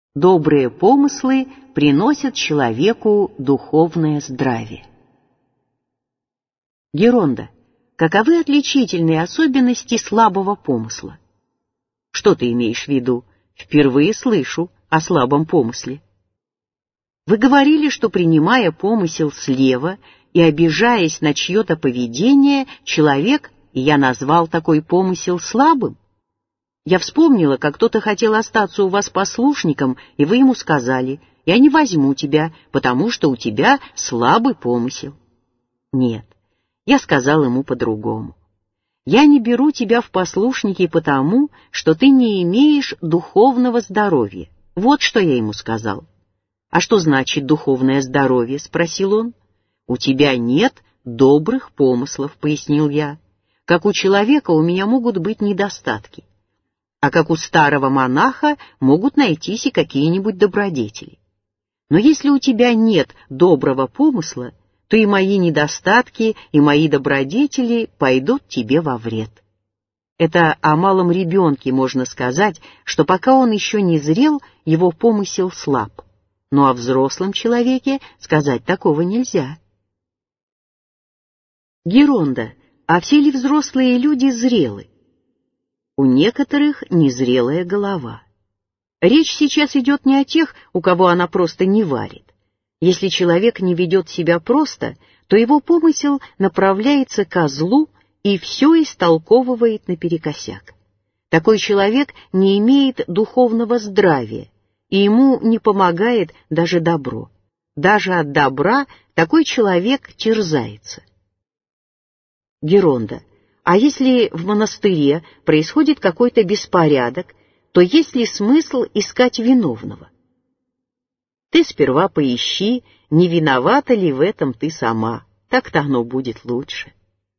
Добрые помыслы приносят человеку духовное здравие. Геронда, каковы отличительные особенности слабого помысла? Что ты имеешь в виду? Впервые слышу о слабом помысле. Вы говорили, что, принимая помысел слева и обижаясь на чье-то поведение, человек, и я назвал такой помысел слабым? Я вспомнила, как кто-то хотел остаться у вас послушником, и вы ему сказали: «Я не возьму тебя, потому что у тебя слабый помысел». Нет, я сказал ему по-другому. «Я не беру тебя в послушники потому, что ты не имеешь духовного здоровья». Вот что я ему сказал. «А что значит духовное здоровье?» — спросил он. «У тебя нет добрых помыслов», — пояснил я. «Как у человека у меня могут быть недостатки, а как у старого монаха могут найтись и какие-нибудь добродетели. Но если у тебя нет доброго помысла, то и мои недостатки, и мои добродетели пойдут тебе во вред». Это о малом ребенке можно сказать, что пока он еще не зрел, его помысел слаб. Но о взрослом человеке сказать такого нельзя. Геронда, а все ли взрослые люди зрелы? У некоторых незрелая голова. Речь сейчас идет не о тех, у кого она просто не варит. Если человек не ведет себя просто, то его помысел направляется ко злу и все истолковывает наперекосяк. Такой человек не имеет духовного здравия, и ему не помогает даже добро. Даже от добра такой человек терзается. Геронда, а если в монастыре происходит какой-то беспорядок, то есть ли смысл искать виновного? Ты сперва поищи, не виновата ли в этом ты сама, так-то оно будет лучше.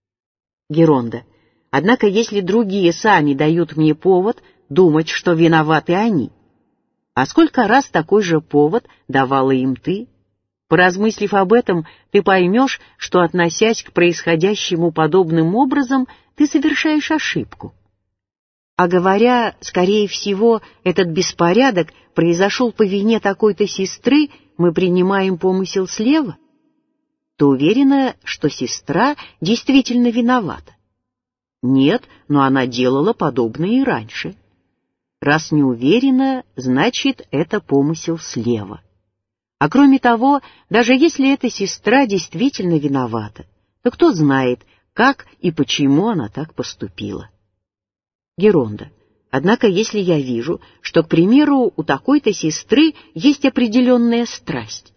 Геронда, однако если другие сами дают мне повод думать, что виноваты они, а сколько раз такой же повод давала им ты? Поразмыслив об этом, ты поймешь, что, относясь к происходящему подобным образом, ты совершаешь ошибку. А говоря, скорее всего, этот беспорядок произошел по вине такой-то сестры, мы принимаем помысел слева? Ты уверена, что сестра действительно виновата? Нет, но она делала подобное и раньше. Раз не уверена, значит, это помысел слева. А кроме того, даже если эта сестра действительно виновата, то кто знает, как и почему она так поступила. Геронда, однако если я вижу, что, к примеру, у такой-то сестры есть определенная страсть.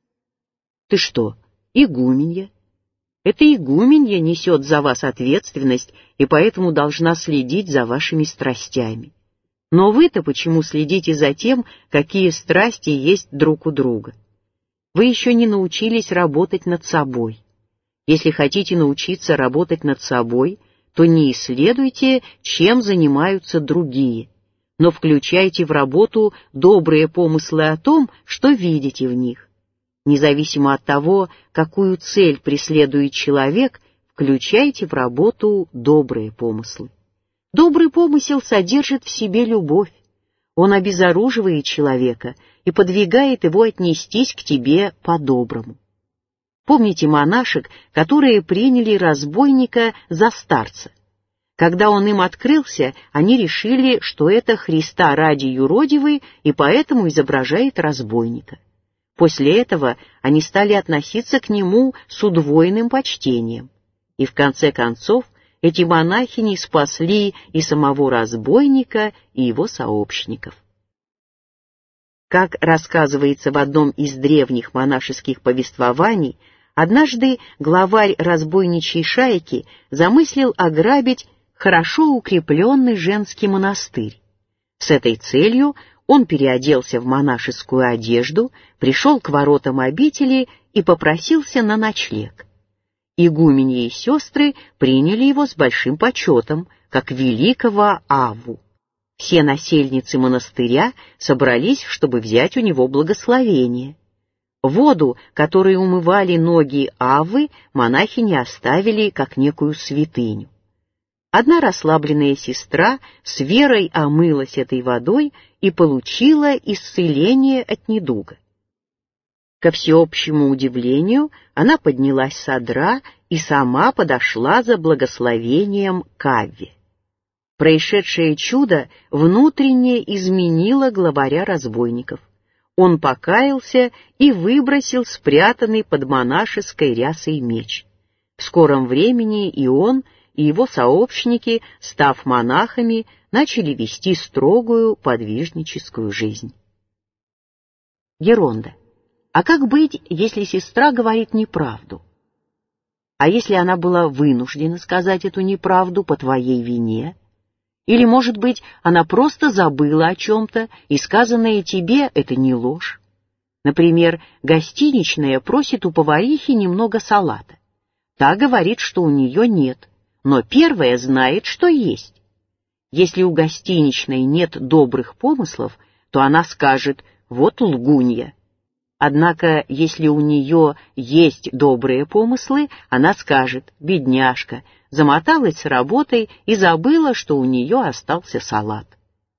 Ты что, игуменья? Эта игуменья несет за вас ответственность и поэтому должна следить за вашими страстями. Но вы-то почему следите за тем, какие страсти есть друг у друга? Вы еще не научились работать над собой. Если хотите научиться работать над собой, то не исследуйте, чем занимаются другие, но включайте в работу добрые помыслы о том, что видите в них. Независимо от того, какую цель преследует человек, включайте в работу добрые помыслы. Добрый помысел содержит в себе любовь. Он обезоруживает человека и подвигает его отнестись к тебе по-доброму. Помните монашек, которые приняли разбойника за старца? Когда он им открылся, они решили, что это Христа ради юродивый и поэтому изображает разбойника. После этого они стали относиться к нему с удвоенным почтением. И в конце концов эти монахини спасли и самого разбойника, и его сообщников. Как рассказывается в одном из древних монашеских повествований, однажды главарь разбойничьей шайки замыслил ограбить хорошо укрепленный женский монастырь. С этой целью он переоделся в монашескую одежду, пришел к воротам обители и попросился на ночлег. Игуменьи и сестры приняли его с большим почетом, как великого Авву. Все насельницы монастыря собрались, чтобы взять у него благословение. Воду, которой умывали ноги Аввы, монахини оставили как некую святыню. Одна расслабленная сестра с верой омылась этой водой и получила исцеление от недуга. Ко всеобщему удивлению, она поднялась с одра и сама подошла за благословением к Авве. Происшедшее чудо внутренне изменило главаря разбойников. Он покаялся и выбросил спрятанный под монашеской рясой меч. В скором времени и он, и его сообщники, став монахами, начали вести строгую подвижническую жизнь. Геронда. А как быть, если сестра говорит неправду? А если она была вынуждена сказать эту неправду по твоей вине? Или, может быть, она просто забыла о чем-то, и сказанное тебе — это не ложь? Например, гостиничная просит у поварихи немного салата. Та говорит, что у нее нет, но первая знает, что есть. Если у гостиничной нет добрых помыслов, то она скажет «вот лгунья». Однако, если у нее есть добрые помыслы, она скажет «бедняжка», замоталась с работой и забыла, что у нее остался салат.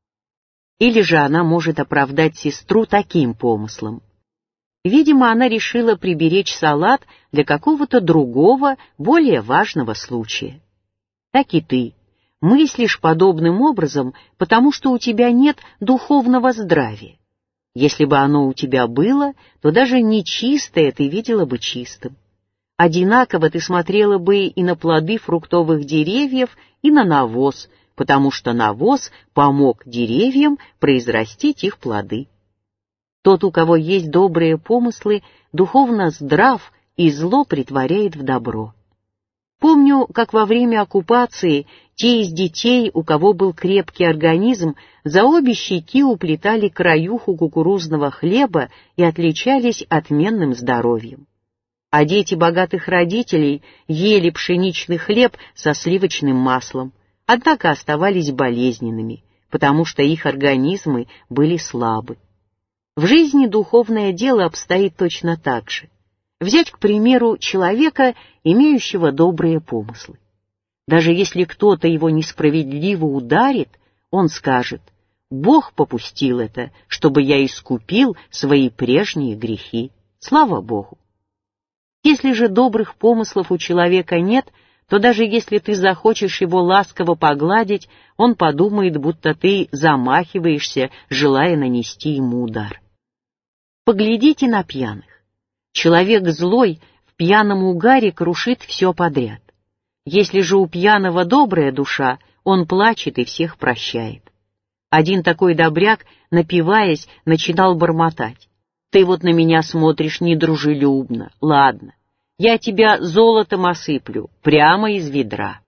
Или же она может оправдать сестру таким помыслом. Видимо, она решила приберечь салат для какого-то другого, более важного случая. Так и ты мыслишь подобным образом, потому что у тебя нет духовного здравия. Если бы оно у тебя было, то даже нечистое ты видела бы чистым. Одинаково ты смотрела бы и на плоды фруктовых деревьев, и на навоз, потому что навоз помог деревьям произрастить их плоды. Тот, у кого есть добрые помыслы, духовно здрав и зло претворяет в добро. Помню, как во время оккупации те из детей, у кого был крепкий организм, за обе щеки уплетали краюху кукурузного хлеба и отличались отменным здоровьем. А дети богатых родителей ели пшеничный хлеб со сливочным маслом, однако оставались болезненными, потому что их организмы были слабы. В жизни духовное дело обстоит точно так же. Взять, к примеру, человека, имеющего добрые помыслы. Даже если кто-то его несправедливо ударит, он скажет: «Бог попустил это, чтобы я искупил свои прежние грехи. Слава Богу». Если же добрых помыслов у человека нет, то даже если ты захочешь его ласково погладить, он подумает, будто ты замахиваешься, желая нанести ему удар. Поглядите на пьяных. Человек злой в пьяном угаре крушит все подряд. Если же у пьяного добрая душа, он плачет и всех прощает. Один такой добряк, напиваясь, начинал бормотать: «Ты вот на меня смотришь недружелюбно. Ладно, я тебя золотом осыплю, прямо из ведра».